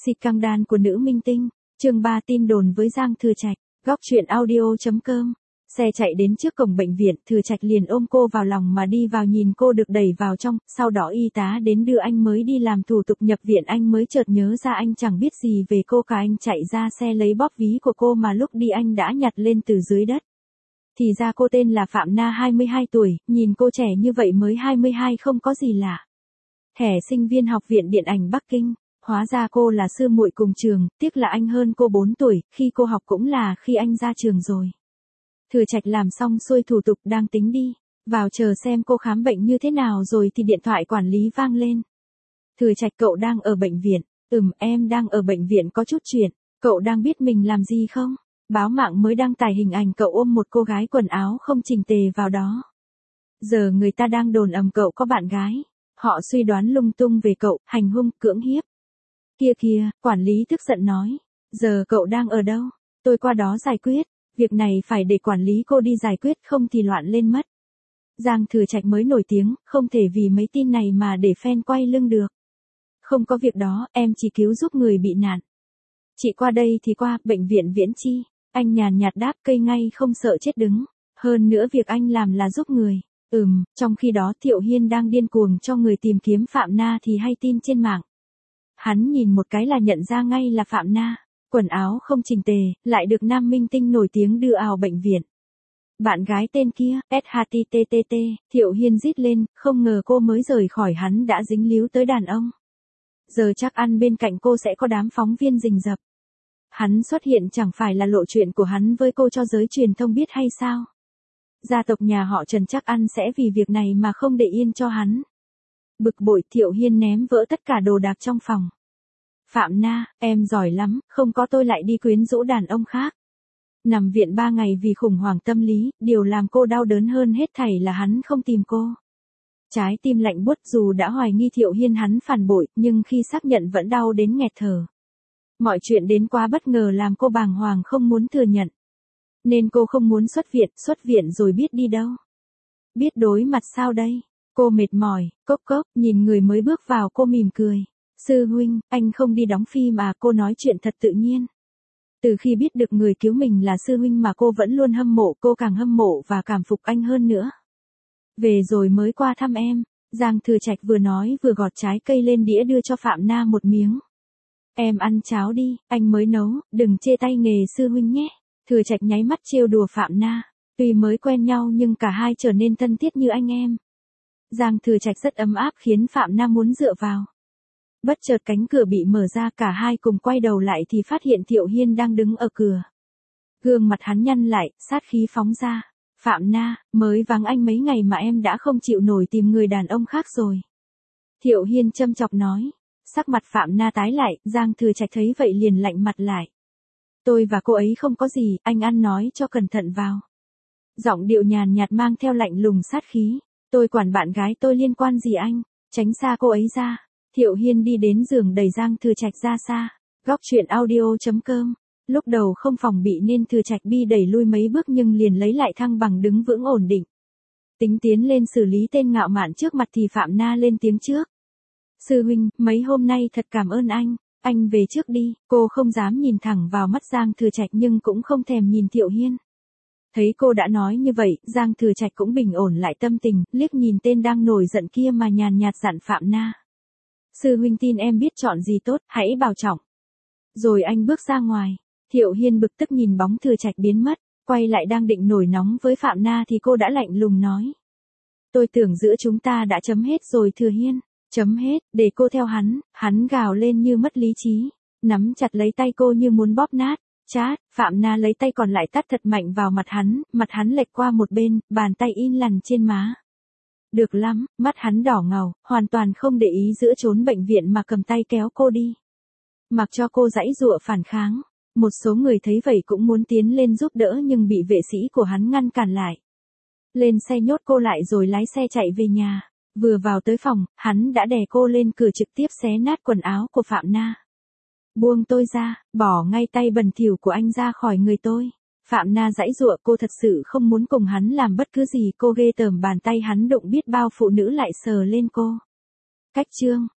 Scandal của nữ minh tinh, chương 3 tin đồn với Giang Thừa Trạch, góc truyện audio.com. Xe chạy đến trước cổng bệnh viện, Thừa Trạch liền ôm cô vào lòng mà đi vào, nhìn cô được đẩy vào trong, sau đó y tá đến đưa anh mới đi làm thủ tục nhập viện. Anh mới chợt nhớ ra anh chẳng biết gì về cô cả, anh chạy ra xe lấy bóp ví của cô mà lúc đi anh đã nhặt lên từ dưới đất. Thì ra cô tên là Phạm Na, 22 tuổi, nhìn cô trẻ như vậy mới 22 không có gì lạ. Thẻ sinh viên Học viện Điện ảnh Bắc Kinh. Hóa ra cô là sư muội cùng trường, tiếc là anh hơn cô 4 tuổi, khi cô học cũng là khi anh ra trường rồi. Thừa Trạch làm xong xuôi thủ tục đang tính đi vào chờ xem cô khám bệnh như thế nào rồi thì điện thoại quản lý vang lên. Thừa Trạch, cậu đang ở bệnh viện? Em đang ở bệnh viện, có chút chuyện. Cậu đang biết mình làm gì không? Báo mạng mới đăng tải hình ảnh cậu ôm một cô gái quần áo không chỉnh tề vào đó. Giờ người ta đang đồn ầm cậu có bạn gái. Họ suy đoán lung tung về cậu, hành hung, cưỡng hiếp. Kia, quản lý tức giận nói. Giờ cậu đang ở đâu? Tôi qua đó giải quyết. Việc này phải để quản lý cô đi giải quyết, không thì loạn lên mất. Giang Thừa Trạch mới nổi tiếng, không thể vì mấy tin này mà để fan quay lưng được. Không có việc đó, em chỉ cứu giúp người bị nạn. Chị qua đây thì qua, bệnh viện Viễn Chi. Anh nhàn nhạt đáp, cây ngay không sợ chết đứng. Hơn nữa việc anh làm là giúp người. Trong khi đó Thiệu Hiên đang điên cuồng cho người tìm kiếm Phạm Na thì hay tin trên mạng. Hắn nhìn một cái là nhận ra ngay là Phạm Na. Quần áo không chỉnh tề, lại được nam minh tinh nổi tiếng đưa vào bệnh viện. Bạn gái tên kia, SHTTT, Thiệu Hiên rít lên, không ngờ cô mới rời khỏi hắn đã dính líu tới đàn ông. Giờ chắc ăn bên cạnh cô sẽ có đám phóng viên rình rập. Hắn xuất hiện chẳng phải là lộ chuyện của hắn với cô cho giới truyền thông biết hay sao? Gia tộc nhà họ Trần chắc ăn sẽ vì việc này mà không để yên cho hắn. Bực bội, Thiệu Hiên ném vỡ tất cả đồ đạc trong phòng. Phạm Na, em giỏi lắm, không có tôi lại đi quyến rũ đàn ông khác. Nằm viện 3 ngày vì khủng hoảng tâm lý, điều làm cô đau đớn hơn hết thảy là hắn không tìm cô. Trái tim lạnh buốt, dù đã hoài nghi Thiệu Hiên hắn phản bội, nhưng khi xác nhận vẫn đau đến nghẹt thở. Mọi chuyện đến quá bất ngờ làm cô bàng hoàng không muốn thừa nhận. Nên cô không muốn xuất viện rồi biết đi đâu. Biết đối mặt sao đây? Cô mệt mỏi, cốc, nhìn người mới bước vào cô mỉm cười. Sư huynh, anh không đi đóng phim à? Cô nói chuyện thật tự nhiên. Từ khi biết được người cứu mình là sư huynh mà cô vẫn luôn hâm mộ, cô càng hâm mộ và cảm phục anh hơn nữa. Về rồi mới qua thăm em. Giang Thừa Trạch vừa nói vừa gọt trái cây lên đĩa đưa cho Phạm Na một miếng. Em ăn cháo đi, anh mới nấu, đừng chê tay nghề sư huynh nhé. Thừa Trạch nháy mắt trêu đùa Phạm Na. Tuy mới quen nhau nhưng cả hai trở nên thân thiết như anh em. Giang Thừa Trạch rất ấm áp khiến Phạm Na muốn dựa vào. Bất chợt cánh cửa bị mở ra, cả hai cùng quay đầu lại thì phát hiện Thiệu Hiên đang đứng ở cửa. Gương mặt hắn nhăn lại, sát khí phóng ra. Phạm Na, mới vắng anh mấy ngày mà em đã không chịu nổi tìm người đàn ông khác rồi. Thiệu Hiên châm chọc nói. Sắc mặt Phạm Na tái lại, Giang Thừa Trạch thấy vậy liền lạnh mặt lại. Tôi và cô ấy không có gì, anh ăn nói cho cẩn thận vào. Giọng điệu nhàn nhạt mang theo lạnh lùng sát khí. Tôi quản bạn gái tôi liên quan gì anh, tránh xa cô ấy ra. Thiệu Hiên đi đến giường đẩy Giang Thừa Trạch ra xa. Góc truyện audio.com. Lúc đầu không phòng bị nên Thừa Trạch bị đẩy lui mấy bước nhưng liền lấy lại thăng bằng, đứng vững ổn định. Tính tiến lên xử lý tên ngạo mạn trước mặt thì Phạm Na lên tiếng trước. Sư huynh, mấy hôm nay thật cảm ơn anh về trước đi. Cô không dám nhìn thẳng vào mắt Giang Thừa Trạch nhưng cũng không thèm nhìn Thiệu Hiên. Thấy cô đã nói như vậy, Giang Thừa Trạch cũng bình ổn lại tâm tình, liếc nhìn tên đang nổi giận kia mà nhàn nhạt dặn Phạm Na. Sư huynh tin em biết chọn gì tốt, hãy bảo trọng. Rồi anh bước ra ngoài. Thiệu Hiên bực tức nhìn bóng Thừa Trạch biến mất, quay lại đang định nổi nóng với Phạm Na thì cô đã lạnh lùng nói. Tôi tưởng giữa chúng ta đã chấm hết rồi Thừa Hiên. Chấm hết, để cô theo hắn gào lên như mất lý trí, nắm chặt lấy tay cô như muốn bóp nát. Chát, Phạm Na lấy tay còn lại tát thật mạnh vào mặt hắn lệch qua một bên, bàn tay in lằn trên má. Được lắm, mắt hắn đỏ ngầu, hoàn toàn không để ý giữa chốn bệnh viện mà cầm tay kéo cô đi. Mặc cho cô giãy giụa phản kháng, một số người thấy vậy cũng muốn tiến lên giúp đỡ nhưng bị vệ sĩ của hắn ngăn cản lại. Lên xe nhốt cô lại rồi lái xe chạy về nhà. Vừa vào tới phòng, hắn đã đè cô lên cửa trực tiếp xé nát quần áo của Phạm Na. Buông tôi ra, bỏ ngay tay bẩn thỉu của anh ra khỏi người tôi. Phạm Na giãy giụa, cô thật sự không muốn cùng hắn làm bất cứ gì, cô ghê tởm bàn tay hắn đụng biết bao phụ nữ lại sờ lên cô. Cách chương